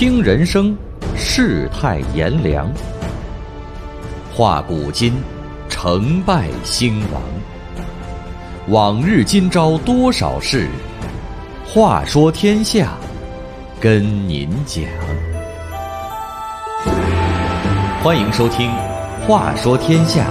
听人生，世态炎凉，话古今，成败兴亡。往日今朝多少事，话说天下，跟您讲。欢迎收听《话说天下》。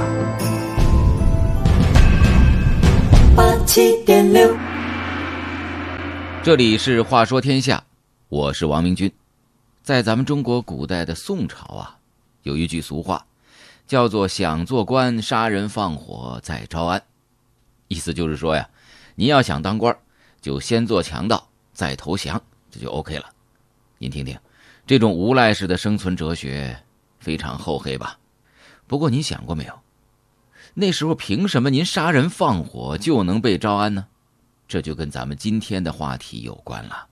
87.6， 这里是话说天下，我是王明君。在咱们中国古代的宋朝啊，有一句俗话，叫做想做官，杀人放火再招安。意思就是说呀，你要想当官，就先做强盗，再投降，这就 OK 了。您听听，这种无赖式的生存哲学非常厚黑吧？不过您想过没有，那时候凭什么您杀人放火就能被招安呢？这就跟咱们今天的话题有关了。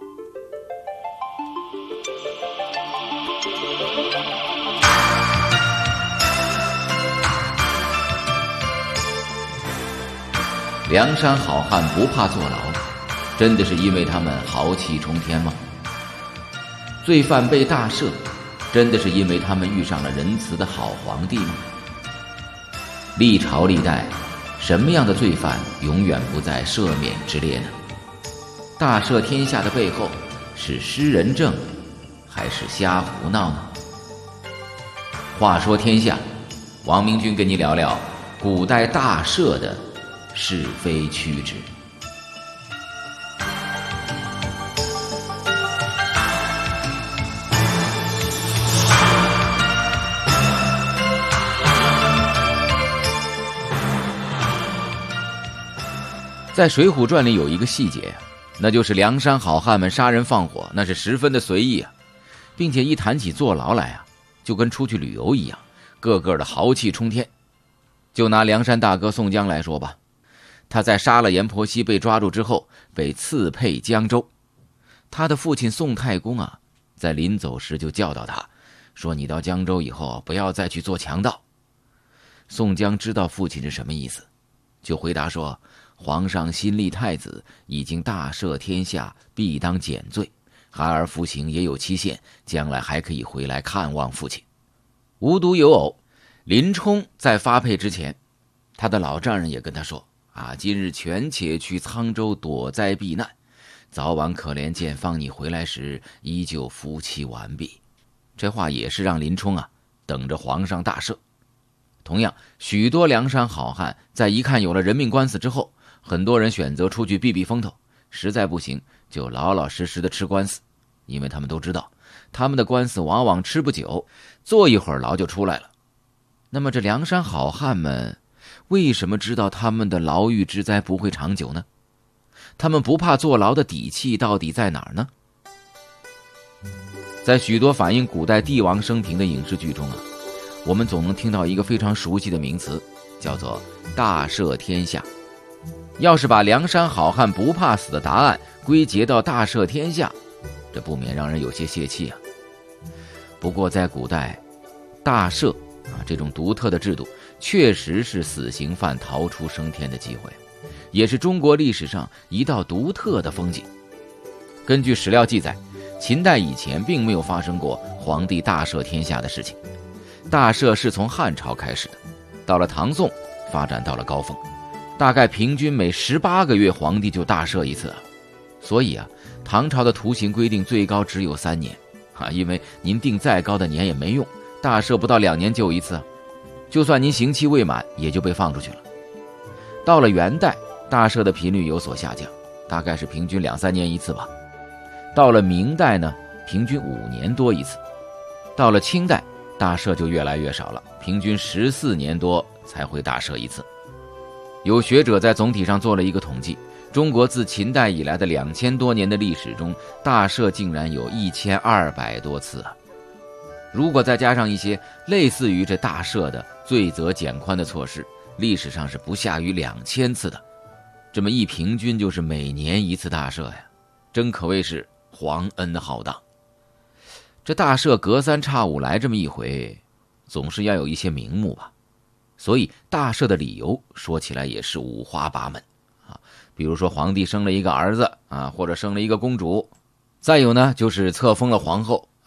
梁山好汉不怕坐牢，真的是因为他们豪气冲天吗？罪犯被大赦，真的是因为他们遇上了仁慈的好皇帝吗？历朝历代，什么样的罪犯永远不在赦免之列呢？大赦天下的背后，是施仁政，还是瞎胡闹呢？话说天下，王明君跟你聊聊古代大赦的是非曲直。在《水浒传》里有一个细节，那就是梁山好汉们杀人放火，那是十分的随意啊，并且一谈起坐牢来啊，就跟出去旅游一样，个个的豪气冲天。就拿梁山大哥宋江来说吧，他在杀了阎婆惜被抓住之后，被赐配江州。他的父亲宋太公啊，在临走时就教导他说，你到江州以后不要再去做强盗。宋江知道父亲是什么意思，就回答说，皇上新立太子，已经大赦天下，必当减罪，孩儿服刑也有期限，将来还可以回来看望父亲。无独有偶，林冲在发配之前，他的老丈人也跟他说啊，今日权且去沧州躲灾避难，早晚可怜见放你回来时，依旧夫妻完毕。这话也是让林冲啊等着皇上大赦。同样，许多梁山好汉在一看有了人命官司之后，很多人选择出去避避风头，实在不行就老老实实的吃官司，因为他们都知道他们的官司往往吃不久，坐一会儿牢就出来了。那么这梁山好汉们为什么知道他们的牢狱之灾不会长久呢？他们不怕坐牢的底气到底在哪儿呢？在许多反映古代帝王生平的影视剧中啊，我们总能听到一个非常熟悉的名词，叫做大赦天下。要是把梁山好汉不怕死的答案归结到大赦天下，这不免让人有些泄气啊。不过在古代，大赦这种独特的制度确实是死刑犯逃出升天的机会，也是中国历史上一道独特的风景。根据史料记载，秦代以前并没有发生过皇帝大赦天下的事情，大赦是从汉朝开始的，到了唐宋发展到了高峰，大概平均每18个月皇帝就大赦一次啊。所以啊，唐朝的徒刑规定最高只有3年因为您定再高的年也没用，大赦不到2年就一次啊，就算您刑期未满也就被放出去了。到了元代，大赦的频率有所下降，大概是平均2-3年一次吧。到了明代呢，平均5年多一次。到了清代，大赦就越来越少了，平均14年多才会大赦一次。有学者在总体上做了一个统计，中国自秦代以来的2000多年的历史中，大赦竟然有1200多次啊！如果再加上一些类似于这大赦的罪责减宽的措施，历史上是不下于2000次的。这么一平均就是每年一次大赦呀，真可谓是皇恩浩荡。这大赦隔3差5来这么一回，总是要有一些名目吧。所以大赦的理由说起来也是五花八门啊，比如说皇帝生了一个儿子啊，或者生了一个公主，再有呢就是册封了皇后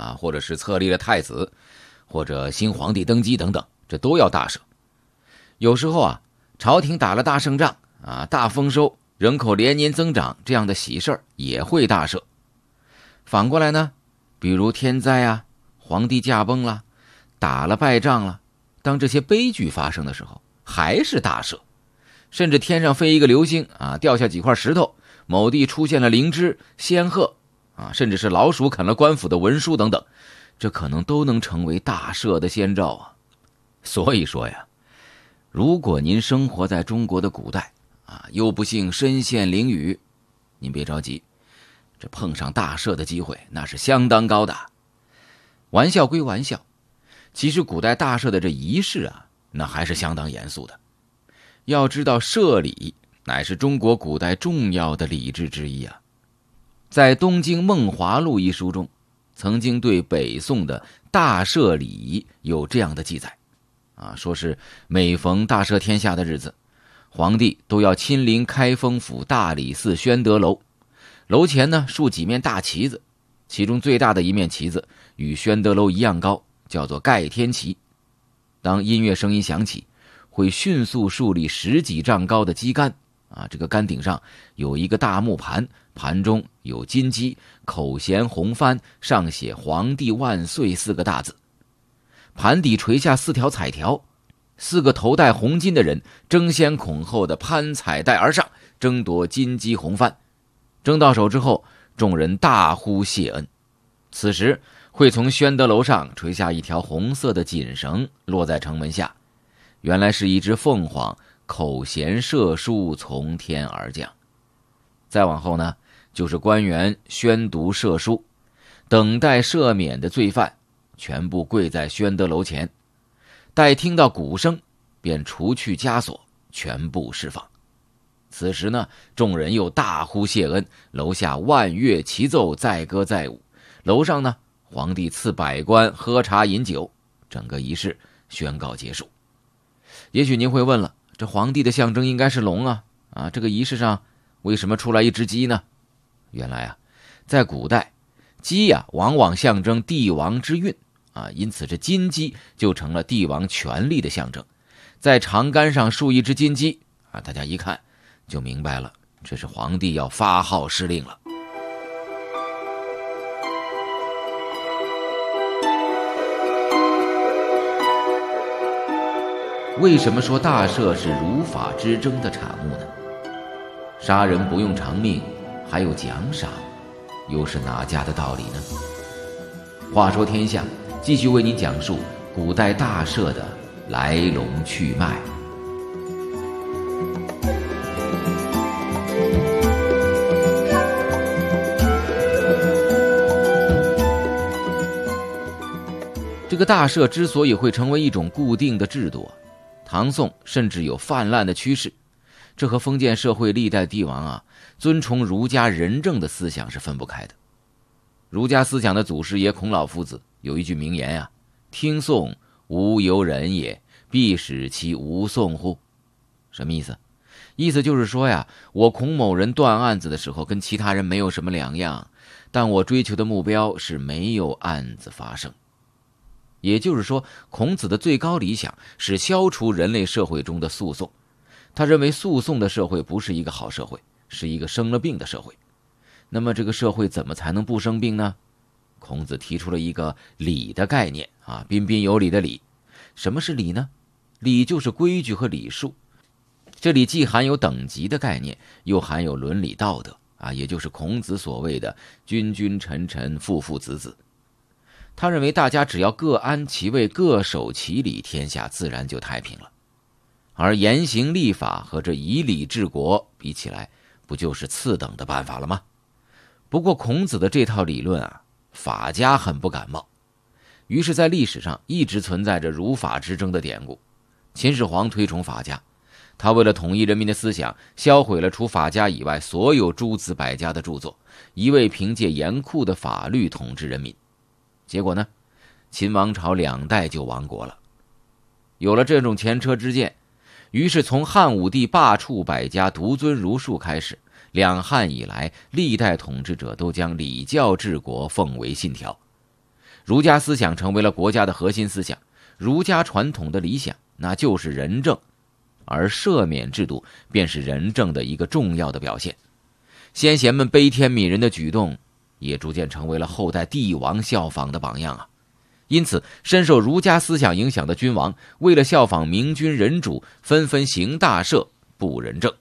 或者是册立了太子，或者新皇帝登基等等，这都要大赦。有时候朝廷打了大胜仗大丰收，人口连年增长，这样的喜事儿也会大赦。反过来呢，比如天灾皇帝驾崩了，打了败仗了，当这些悲剧发生的时候，还是大赦。甚至天上飞一个流星掉下几块石头，某地出现了灵芝、仙鹤甚至是老鼠啃了官府的文书等等，这可能都能成为大赦的先兆所以说呀，如果您生活在中国的古代又不幸身陷囹圄，您别着急，这碰上大赦的机会那是相当高的。玩笑归玩笑，其实古代大赦的这仪式那还是相当严肃的。要知道赦礼乃是中国古代重要的礼制之一在《东京梦华录》一书中，曾经对北宋的大赦礼仪有这样的记载说是每逢大赦天下的日子，皇帝都要亲临开封府大理寺宣德楼，楼前呢竖几面大旗子，其中最大的一面旗子与宣德楼一样高，叫做盖天旗。当音乐声音响起，会迅速树立10几丈高的基杆这个杆顶上有一个大木盘，盘中有金鸡，口衔红幡，上写皇帝万岁4个大字。盘底垂下4条彩条，4个头戴红巾的人争先恐后的攀彩带而上，争夺金鸡红幡。争到手之后，众人大呼谢恩。此时会从宣德楼上垂下一条红色的锦绳，落在城门下，原来是一只凤凰口衔赦书从天而降。再往后呢，就是官员宣读赦书，等待赦免的罪犯全部跪在宣德楼前，待听到鼓声便除去枷锁，全部释放。此时呢，众人又大呼谢恩，楼下万乐齐奏，载歌载舞，楼上呢，皇帝赐百官喝茶饮酒，整个仪式宣告结束。也许您会问了，这皇帝的象征应该是龙这个仪式上为什么出来一只鸡呢？原来在古代，鸡往往象征帝王之运因此这金鸡就成了帝王权力的象征。在长杆上竖一只金鸡大家一看就明白了，这是皇帝要发号施令了。为什么说大赦是儒法之争的产物呢？杀人不用偿命，还有奖赏，又是哪家的道理呢？话说天下继续为您讲述古代大赦的来龙去脉。这个大赦之所以会成为一种固定的制度唐宋甚至有泛滥的趋势，这和封建社会历代帝王尊崇儒家仁政的思想是分不开的。儒家思想的祖师爷孔老夫子有一句名言听讼无由人也，必使其无讼乎。什么意思？意思就是说我孔某人断案子的时候跟其他人没有什么两样，但我追求的目标是没有案子发生。也就是说，孔子的最高理想是消除人类社会中的诉讼。他认为诉讼的社会不是一个好社会，是一个生了病的社会。那么这个社会怎么才能不生病呢？孔子提出了一个礼的概念彬彬有礼的礼。什么是礼呢？礼就是规矩和礼数。这里既含有等级的概念，又含有伦理道德也就是孔子所谓的君君臣臣父父子子。他认为大家只要各安其位，各守其礼，天下自然就太平了。而严刑立法和这以礼治国比起来，不就是次等的办法了吗？不过孔子的这套理论法家很不感冒，于是在历史上一直存在着儒法之争的典故。秦始皇推崇法家，他为了统一人民的思想，销毁了除法家以外所有诸子百家的著作，一味凭借严酷的法律统治人民。结果呢，秦王朝2代就亡国了。有了这种前车之鉴，于是从汉武帝罢黜百家，独尊儒术开始，两汉以来历代统治者都将礼教治国奉为信条。 儒家思想成为了国家的核心思想，儒家传统的理想那就是仁政，而赦免制度便是仁政的一个重要的表现。先贤们悲天悯人的举动也逐渐成为了后代帝王效仿的榜样啊。因此深受儒家思想影响的君王为了效仿明君仁主，纷纷行大赦不仁政。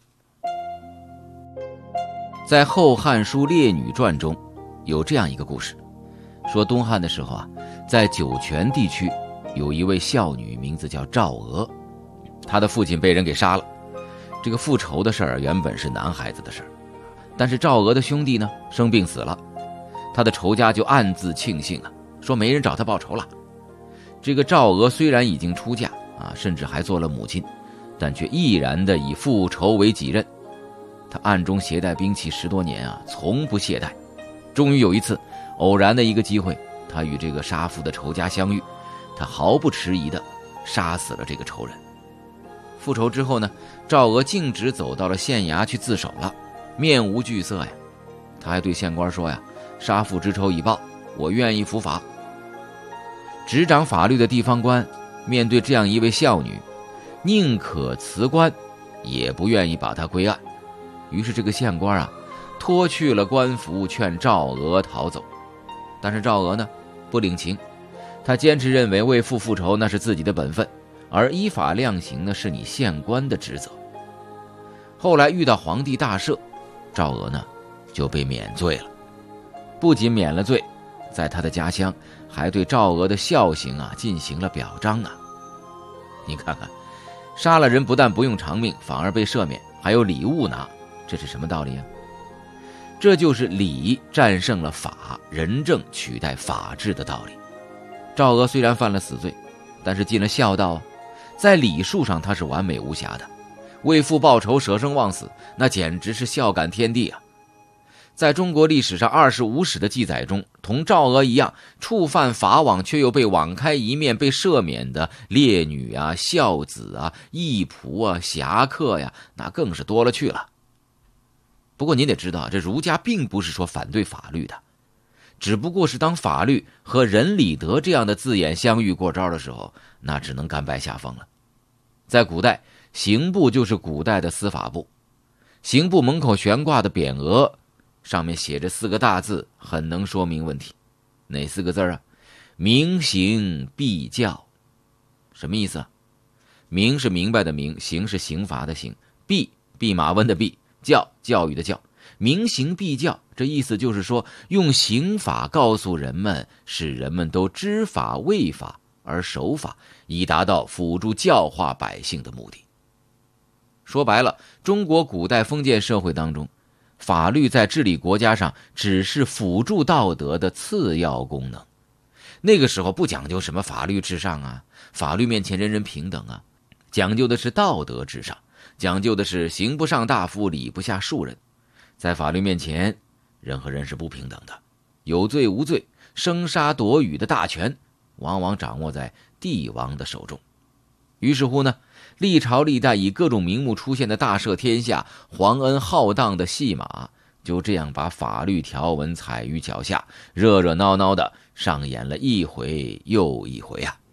在《后汉书·列女传》中有这样一个故事，说东汉的时候啊，在酒泉地区有一位孝女，名字叫赵娥，她的父亲被人给杀了。这个复仇的事儿原本是男孩子的事儿，但是赵娥的兄弟呢生病死了，他的仇家就暗自庆幸啊，说没人找他报仇了。这个赵娥虽然已经出嫁啊，甚至还做了母亲，但却毅然地以复仇为己任。他暗中携带兵器10多年啊，从不懈怠。终于有一次偶然的一个机会，他与这个杀父的仇家相遇，他毫不迟疑地杀死了这个仇人。复仇之后呢，赵娥径直走到了县衙去自首了，面无惧色呀。他还对县官说呀，杀父之仇已报，我愿意伏法。执掌法律的地方官面对这样一位孝女，宁可辞官也不愿意把她归案。于是这个县官啊，脱去了官服，劝赵娥逃走。但是赵娥呢，不领情，他坚持认为为父复仇那是自己的本分，而依法量刑呢是你县官的职责。后来遇到皇帝大赦，赵娥呢就被免罪了。不仅免了罪，在他的家乡还对赵娥的孝行啊进行了表彰啊。你看看，杀了人不但不用偿命，反而被赦免，还有礼物拿，这是什么道理啊？这就是礼战胜了法，仁政取代法治的道理。赵娥虽然犯了死罪，但是尽了孝道啊，在礼数上他是完美无瑕的，为父报仇，舍生忘死，那简直是孝感天地啊。在中国历史上25史的记载中，同赵娥一样触犯法网却又被网开一面被赦免的烈女啊、孝子啊、义仆啊、侠客呀，那更是多了去了。不过您得知道，这儒家并不是说反对法律的，只不过是当法律和仁理德这样的字眼相遇过招的时候，那只能甘拜下风了。在古代，刑部就是古代的司法部，刑部门口悬挂的匾额上面写着4个大字，很能说明问题。哪4个字啊？明刑必教。什么意思啊？明是明白的明，刑是刑罚的刑，弼马温的弼，教育的教。明刑必教，这意思就是说，用刑法告诉人们，使人们都知法畏法而守法，以达到辅助教化百姓的目的。说白了，中国古代封建社会当中，法律在治理国家上只是辅助道德的次要功能。那个时候不讲究什么法律至上啊，法律面前人人平等啊，讲究的是道德至上，讲究的是刑不上大夫，礼不下庶人。在法律面前，人和人是不平等的，有罪无罪，生杀夺予的大权往往掌握在帝王的手中。于是乎呢，历朝历代以各种名目出现的大赦天下、皇恩浩荡的戏码，就这样把法律条文踩于脚下，热热闹闹的上演了一回又一回啊。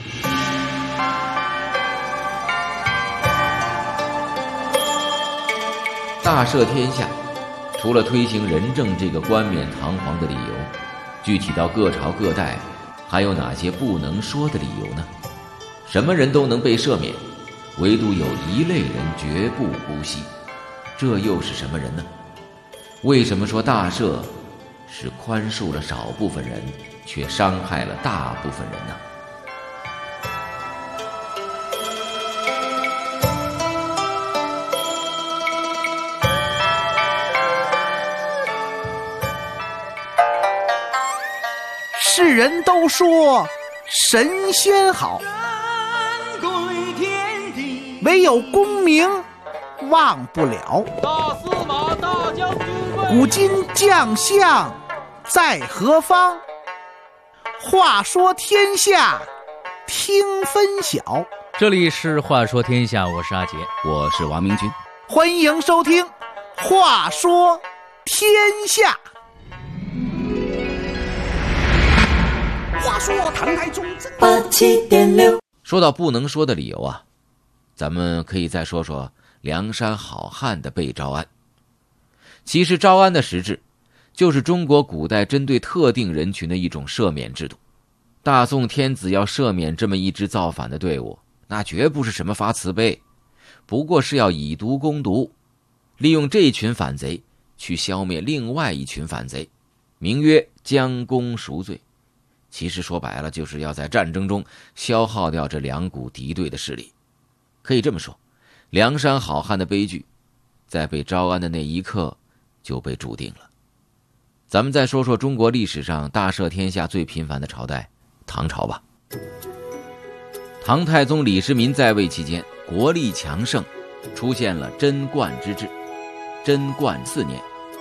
大赦天下，除了推行仁政这个冠冕堂皇的理由，具体到各朝各代，还有哪些不能说的理由呢？什么人都能被赦免，唯独有一类人绝不姑息，这又是什么人呢？为什么说大赦是宽恕了少部分人，却伤害了大部分人呢？ 世人都说神仙好，唯有功名忘不了。 大司马大将军贵， 古今将相在何方？话说天下听分晓。 这里是话说天下，我是阿杰， 我是王明军， 欢迎收听话说天下。 话说唐太宗 87.6。 说到不能说的理由啊，咱们可以再说说梁山好汉的被招安。其实招安的实质就是中国古代针对特定人群的一种赦免制度。大宋天子要赦免这么一支造反的队伍，那绝不是什么发慈悲，不过是要以毒攻毒，利用这群反贼去消灭另外一群反贼，名曰将功赎罪。其实说白了，就是要在战争中消耗掉这两股敌对的势力。可以这么说，梁山好汉的悲剧在被招安的那一刻就被注定了。咱们再说说中国历史上大赦天下最频繁的朝代唐朝吧。唐太宗李世民在位期间，国力强盛，出现了贞观之治。贞观4年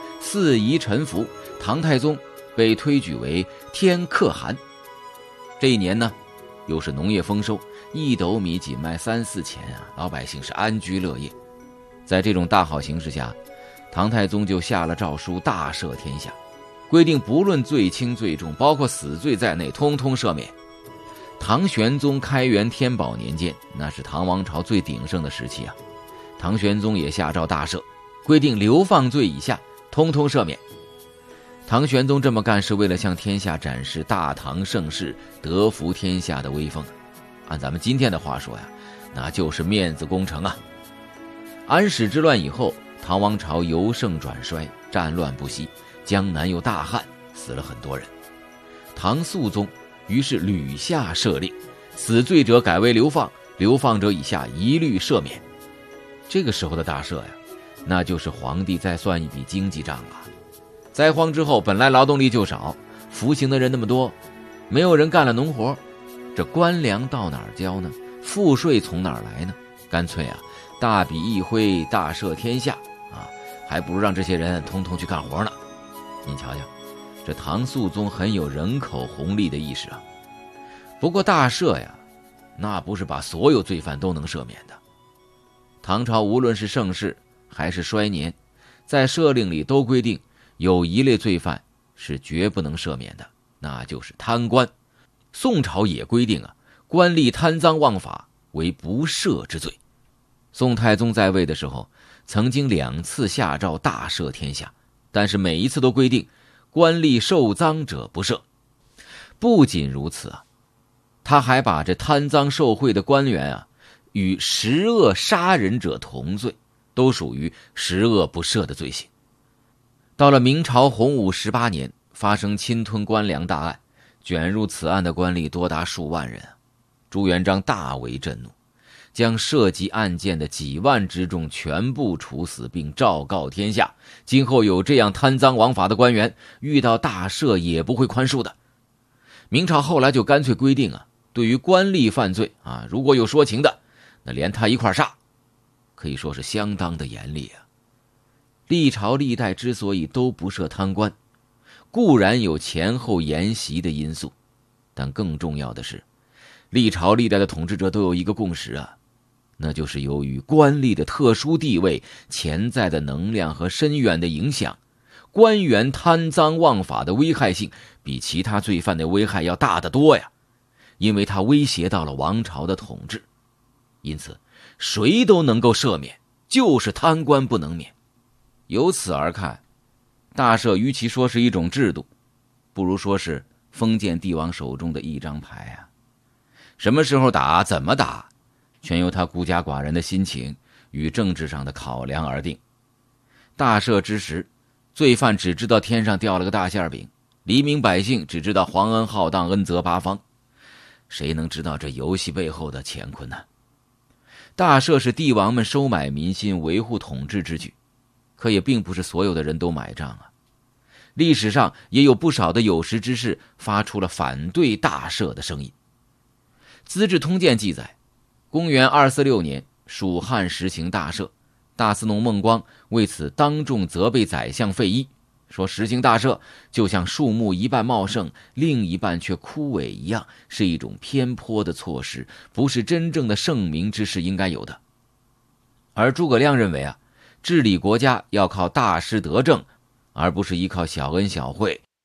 ，4夷臣服，唐太宗被推举为天可汗。这一年呢，又是农业丰收，1斗米仅卖3、4钱啊，老百姓是安居乐业。在这种大好形势下，唐太宗就下了诏书，大赦天下，规定不论罪轻罪重，包括死罪在内，通通赦免。唐玄宗开元天宝年间，那是唐王朝最鼎盛的时期啊，唐玄宗也下诏大赦，规定流放罪以下通通赦免。唐玄宗这么干是为了向天下展示大唐盛世、德服天下的威风。按咱们今天的话说呀，那就是面子工程啊。安史之乱以后，唐王朝由盛转衰，战乱不息，江南又大旱，死了很多人。唐肃宗于是屡下赦令，死罪者改为流放，流放者以下一律赦免。这个时候的大赦呀，那就是皇帝再算一笔经济账了。灾荒之后，本来劳动力就少，服刑的人那么多，没有人干了农活，这官粮到哪儿交呢？赋税从哪儿来呢？干脆啊，大笔一挥，大赦天下啊，还不如让这些人通通去干活呢。您瞧瞧，这唐肃宗很有人口红利的意识啊。不过大赦呀，那不是把所有罪犯都能赦免的。唐朝无论是盛世还是衰年，在赦令里都规定有一类罪犯是绝不能赦免的，那就是贪官。宋朝也规定啊，官吏贪赃枉法为不赦之罪。宋太宗在位的时候，曾经2次下诏大赦天下，但是每一次都规定官吏受赃者不赦。不仅如此啊，他还把这贪赃受贿的官员啊，与十恶杀人者同罪，都属于十恶不赦的罪行。到了明朝洪武18年，发生侵吞官粮大案，卷入此案的官吏多达数万人啊。朱元璋大为震怒，将涉及案件的几万之众全部处死，并昭告天下，今后有这样贪赃枉法的官员，遇到大赦也不会宽恕的。明朝后来就干脆规定啊，对于官吏犯罪啊，如果有说情的，那连他一块杀，可以说是相当的严厉啊。历朝历代之所以都不赦贪官，固然有前后沿袭的因素，但更重要的是，历朝历代的统治者都有一个共识啊，那就是由于官吏的特殊地位、潜在的能量和深远的影响，官员贪赃枉法的危害性比其他罪犯的危害要大得多呀，因为它威胁到了王朝的统治。因此谁都能够赦免，就是贪官不能免。由此而看，大赦与其说是一种制度，不如说是封建帝王手中的一张牌啊。什么时候打，怎么打，全由他孤家寡人的心情与政治上的考量而定。大赦之时，罪犯只知道天上掉了个大馅饼，黎民百姓只知道皇恩浩荡，恩泽八方，谁能知道这游戏背后的乾坤呢？大赦是帝王们收买民心、维护统治之举，可也并不是所有的人都买账啊。历史上也有不少的有识之士发出了反对大赦的声音。资治通鉴记载，公元246年，蜀汉实行大赦，大司农孟光为此当众责备宰相费祎，说实行大赦就像树木一半茂盛，另一半却枯萎一样，是一种偏颇的措施，不是真正的圣明之士应该有的。而诸葛亮认为啊，治理国家要靠大师德政，而不是依靠小恩小惠，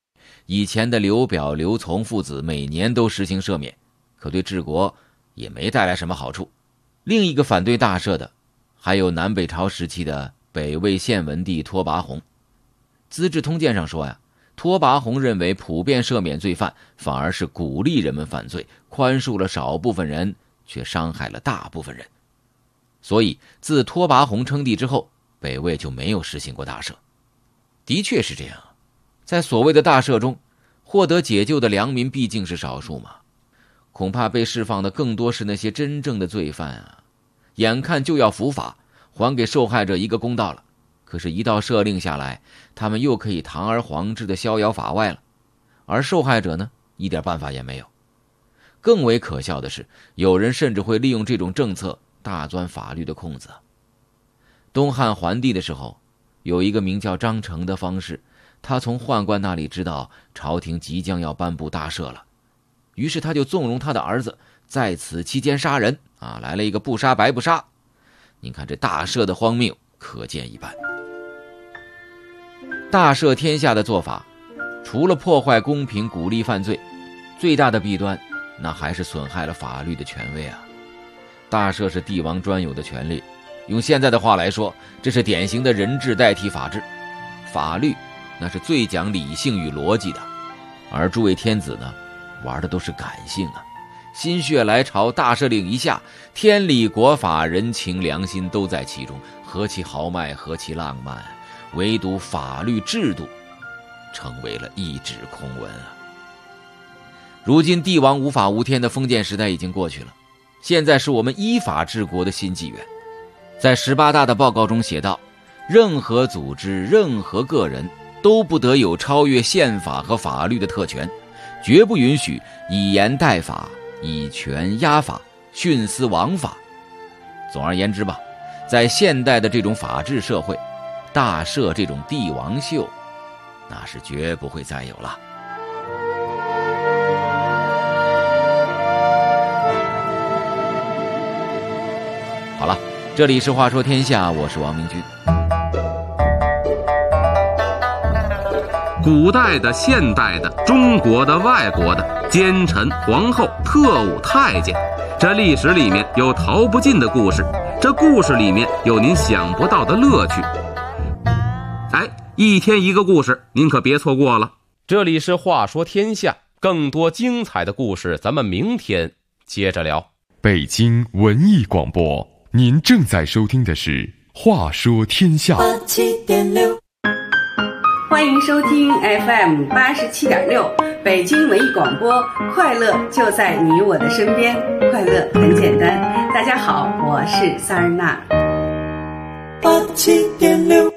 以前的刘表、刘琮父子每年都实行赦免，可对治国也没带来什么好处。另一个反对大赦的还有南北朝时期的北魏献文帝拓跋宏。资治通鉴上说呀，拓跋宏认为普遍赦免罪犯反而是鼓励人们犯罪，宽恕了少部分人，却伤害了大部分人。所以自拓跋宏称帝之后，北魏就没有实行过大赦。的确是这样，在所谓的大赦中，获得解救的良民毕竟是少数嘛，恐怕被释放的更多是那些真正的罪犯啊，眼看就要伏法，还给受害者一个公道了。可是一道赦令下来，他们又可以堂而皇之的逍遥法外了，而受害者呢，一点办法也没有。更为可笑的是，有人甚至会利用这种政策大钻法律的空子。东汉桓帝的时候，有一个名叫张成的方士，他从宦官那里知道朝廷即将要颁布大赦了，于是他就纵容他的儿子在此期间杀人来了一个不杀白不杀。您看这大赦的荒谬可见一斑。大赦天下的做法，除了破坏公平、鼓励犯罪，最大的弊端那还是损害了法律的权威啊。大赦是帝王专有的权利，用现在的话来说，这是典型的人治代替法治。法律那是最讲理性与逻辑的，而诸位天子呢，玩的都是感性啊。心血来潮，大赦令一下，天理国法、人情良心都在其中，何其豪迈，何其浪漫，唯独法律制度成为了一纸空文啊。如今帝王无法无天的封建时代已经过去了，现在是我们依法治国的新纪元。在18大的报告中写道，任何组织、任何个人都不得有超越宪法和法律的特权，绝不允许以言代法、以权压法、徇私枉法。总而言之吧，在现代的这种法治社会，大赦这种帝王秀那是绝不会再有了。好了，这里是话说天下，我是王明君。 古代的、现代的、中国的、外国的，奸臣、皇后、特务、太监，这历史里面有逃不尽的故事，这故事里面有您想不到的乐趣。一天一个故事，您可别错过了。这里是话说天下，更多精彩的故事咱们明天接着聊。 北京文艺广播，您正在收听的是话说天下 87.6， 欢迎收听 FM 87.6北京文艺广播，快乐就在你我的身边，快乐很简单。大家好，我是萨尔娜。 87.6。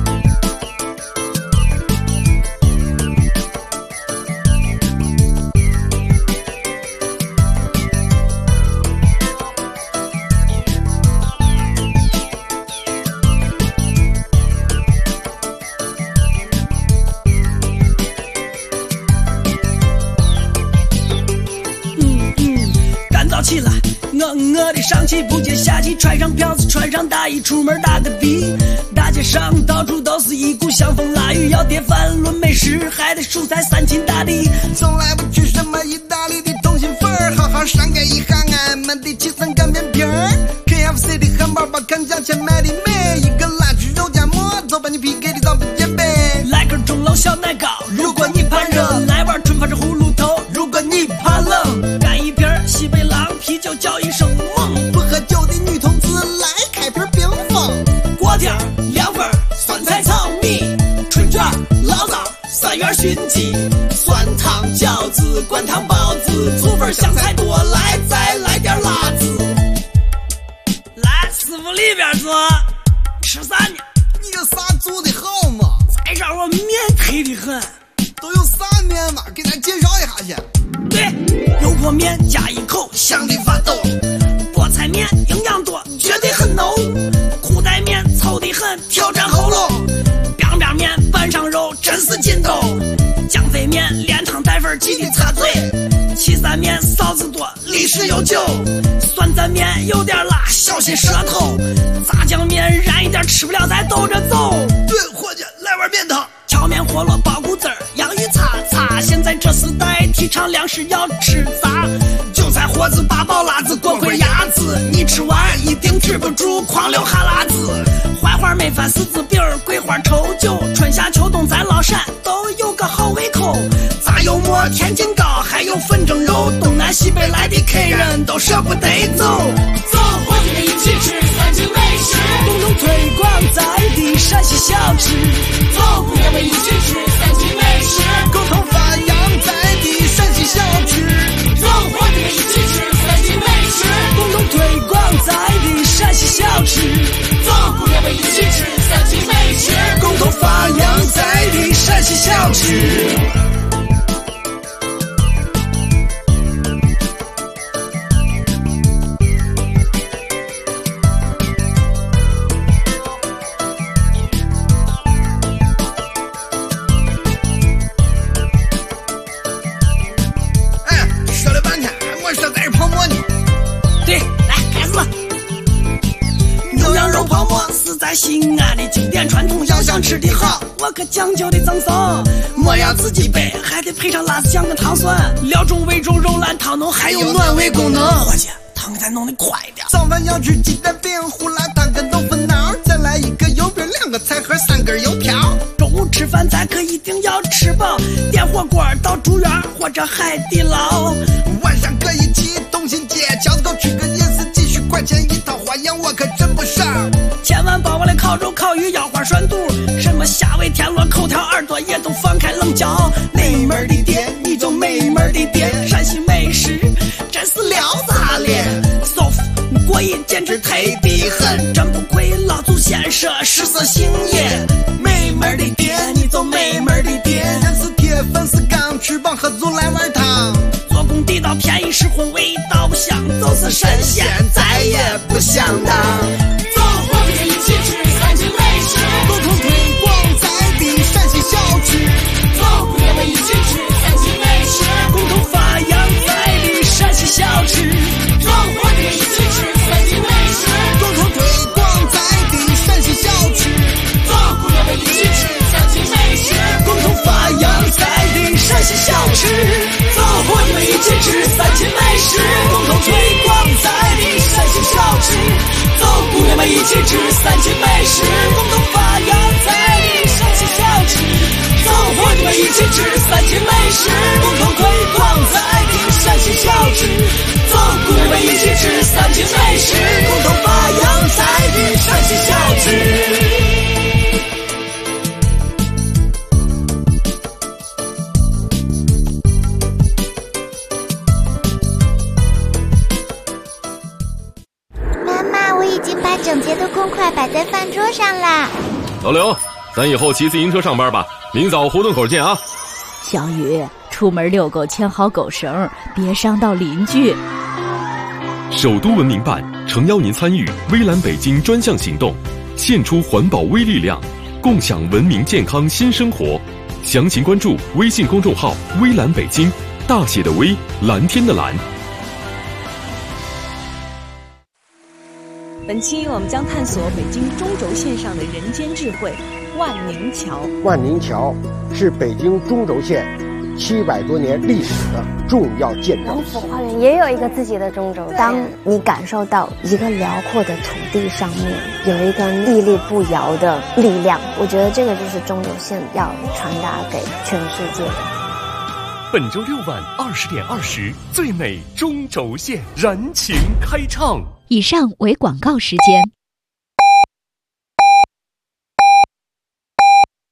起来，我的上气不接下气，穿上票子，穿上大衣，出门打个的。大街上到处都是一股香风腊雨，要碟饭论美食，还得蔬菜三秦大地。 从来不吃什么意大利的通心粉，好好上盖一下俺们的七层干面皮儿。KFC 的汉堡包看价钱卖的美，一个辣猪肉夹馍，就把你 PK 的早不减肥。 来根钟楼小奶糕，如果你怕热，来碗春发是葫芦头，如果你怕冷，干一瓶西北狼啤酒叫一声猛。 不喝酒的女同志来开瓶冰峰， 锅贴凉粉酸菜炒米，春卷醪糟三元熏鸡，酸汤饺子灌汤包子，醋粉香菜多来，再来点辣子。来师傅里边坐，吃啥呢？ 你有啥做的好吗？ 再让我面忒的很。 都有啥面嘛？给咱介绍一下去。 对，油泼面加一口香的发抖，菠菜面营养多，绝对很浓，裤带面糙的很，挑战喉咙，biang biang面拌上肉真是劲头，酱肥面连汤带粉记得擦嘴，岐山面臊子多，历史悠久，酸蘸面有点辣，小心舌头，炸酱面燃一点，吃不了再兜着走。 对，伙计，来碗面汤。 荞面饸饹包谷子儿，洋芋擦擦是要吃啥？韭菜、货子、八宝、辣子、锅盔、鸭子，你吃完一定止不住狂流哈喇子。槐花焖饭、柿子饼、桂花稠酒，春夏秋冬咱老陕都有个好胃口。炸油馍、天津糕，还有粉蒸肉，东南西北来的客人都舍不得走。走，伙计们一起吃3秦美食，共同推广在地陕西小吃。走，姑娘们一起吃3秦美食， 共同发扬在地陕西小吃。 走，伙计们一起吃3秦美食，共同推广在地陕西小吃。走，姑娘们一起吃3秦美食， 共同发扬在地陕西小吃。 西安的经典传统，要想吃的好，我可讲究的赠送。莫要自己备，还得配上辣子酱跟糖蒜，料中味中肉烂汤浓，还有暖胃功能。伙计，汤再弄得快点。 早饭要吃鸡蛋饼、胡辣汤跟豆腐脑，再来一个油饼、2个菜盒、3根油条。 中午吃饭咱可一定要吃饱，点火锅到住院或者海底捞。 晚上可以去东新街，饺子狗吃个夜市，几10块钱一套，花样我可真不少。 千万把我的烤肉、烤鱼、腰花、涮肚，什么虾尾、田螺、口条、耳朵也都放开冷嚼。 美门的店，你就美门的店， 陕西美食真是撩炸脸，舒服过瘾，简直忒的很，真不愧老祖先说食色性也。美门的店，你就美门的店， 人是铁，粉是钢，吃饱喝足来碗汤。 做工地道，便宜实惠，味道香，就是神仙再也不想当。走，伙计们一起吃3秦美食， 共同推广在地陕西小吃。 走，姑娘们一起吃3秦美食，共同发扬在地陕西小吃。走，伙计们一起吃3秦美食， 共同推广在地陕西小吃。 走，姑娘们一起吃3秦美食，共同发扬在地陕西小吃。走，伙计们一起吃3秦美食，共同推广在地陕西小吃。走，姑娘们一起吃3秦美食，共同发扬在地陕西小吃。走，伙计们一起吃3秦美食，共同推广在地陕西小吃。走，姑娘们一起吃3秦美食，共同发扬在地陕西小吃。 整洁的公筷摆在饭桌上啦。 老刘，咱以后骑自行车上班吧，明早胡同口见啊。 小雨，出门遛狗牵好狗绳，别伤到邻居。 首都文明办诚邀您参与微蓝北京专项行动，献出环保微力量，共享文明健康新生活。详情关注微信公众号微蓝北京，大写的微，蓝天的蓝。 本期我们将探索北京中轴线上的人间智慧——万宁桥。 万宁桥是北京中轴线700多年历史的重要建筑。 龙府花园也有一个自己的中轴线。当你感受到一个辽阔的土地上面有一个屹立不摇的力量，我觉得这个就是中轴线要传达给全世界的。 本周6晚20点20，最美中轴线燃情开唱。 以上为广告时间。